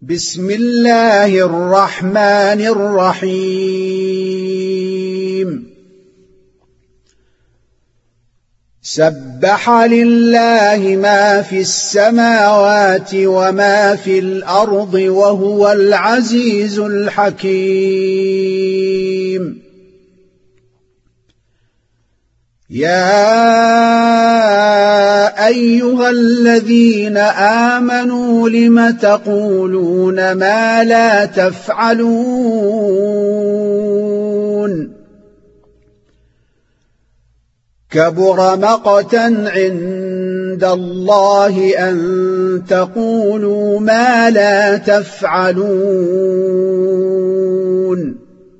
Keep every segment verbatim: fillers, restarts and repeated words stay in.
بسم الله الرحمن الرحيم سبح لله ما في السماوات وما في الأرض وهو العزيز الحكيم يا أيها الذين آمنوا لم تقولون ما لا تفعلون كبر مقتا عند الله أن تقولوا ما لا تفعلون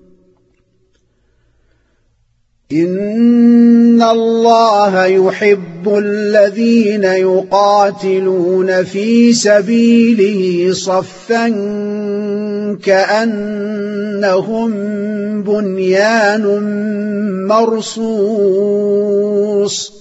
إن الله يحب الذين يقاتلون في سبيله صفا كأنهم بنيان مرصوص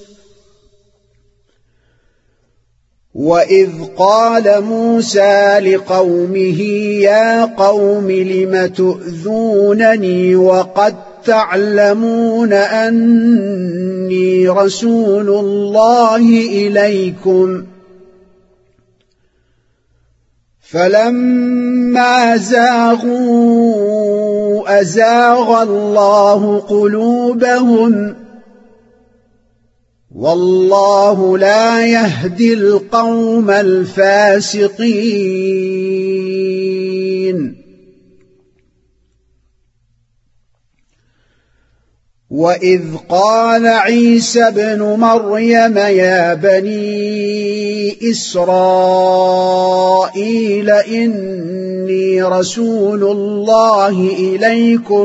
وإذ قال موسى لقومه يا قوم لم تؤذونني وقد تعلمون أني رسول الله إليكم فلما زاغوا أزاغ الله قلوبهم والله لا يهدي القوم الفاسقين وإذ قال عيسى ابن مريم يا بني إسرائيل إني رسول الله إليكم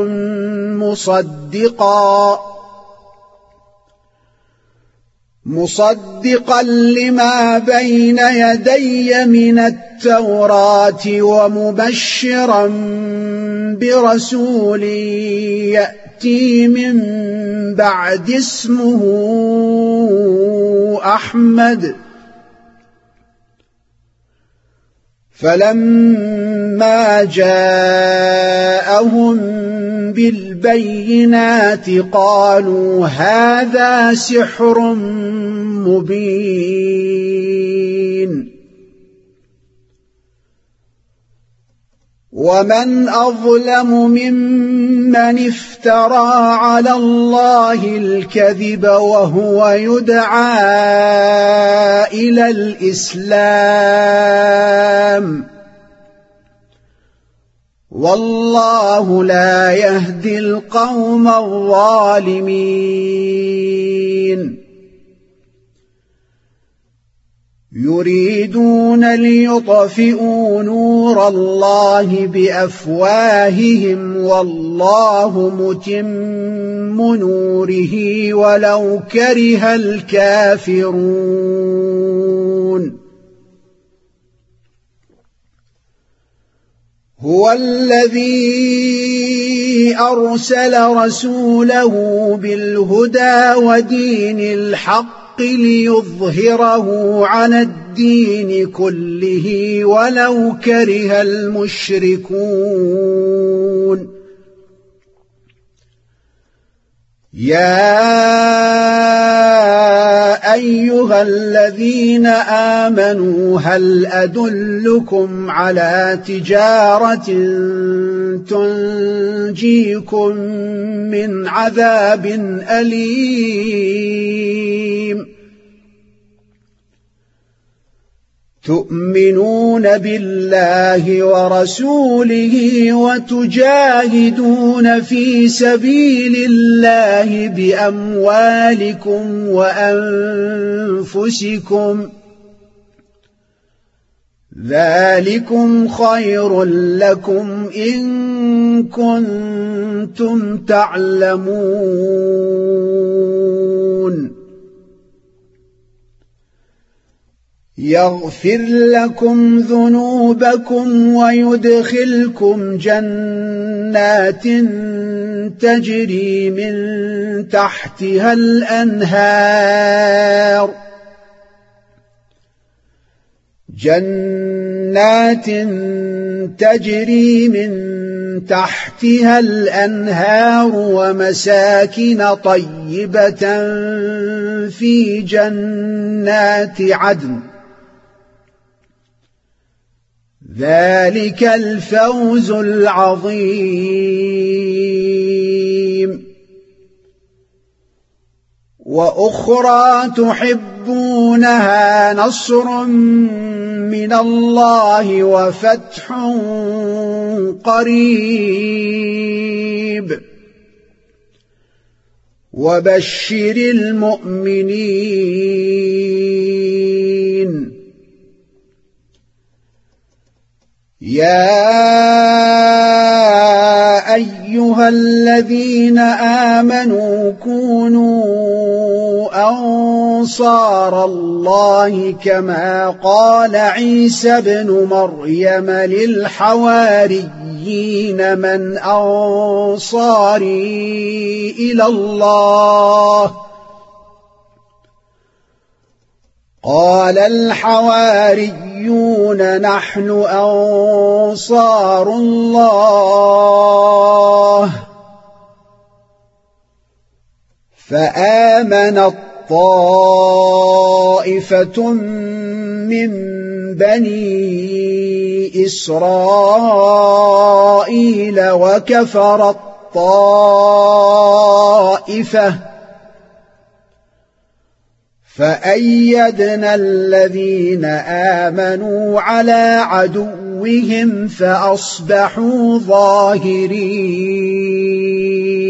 مصدقا مصدقا لما بين يدي من التوراة ومبشرا برسول يأتي من بعد اسمه أحمد فلما جاءهم بالبينات قالوا هذا سحر مبين ومن أظلم ممن افترى على الله الكذب وهو يدعى إلى الإسلام والله لا يهدي القوم الظالمين يريدون ليطفئوا نور الله بأفواههم والله متم نوره ولو كره الكافرون هو الذي أرسل رسوله بالهدى ودين الحق ليظهره على الدين كله ولو كره المشركون يا أيها الذين آمنوا هل أدلكم على تجارة تنجيكم من عذاب أليم تؤمنون بالله ورسوله وتجاهدون في سبيل الله بأموالكم وأنفسكم ذلكم خير لكم إن كنتم تعلمون يغفر لكم ذنوبكم ويدخلكم جنات تجري من تحتها الأنهار جنات تجري من تحتها الأنهار ومساكن طيبة في جنات عدن ذلك الفوز العظيم. وأخرى تحبونها نصر من الله وفتح قريب وبشر المؤمنين. يا أيها الذين آمنوا كونوا أنصار الله كما قال عيسى ابن مريم للحواريين من أنصاري إلى الله قال الحواريون نحن أنصار الله. فآمنت طائفة من بني إسرائيل وكفرت طائفة فأيدنا الذين آمنوا على عدوهم فأصبحوا ظاهرين.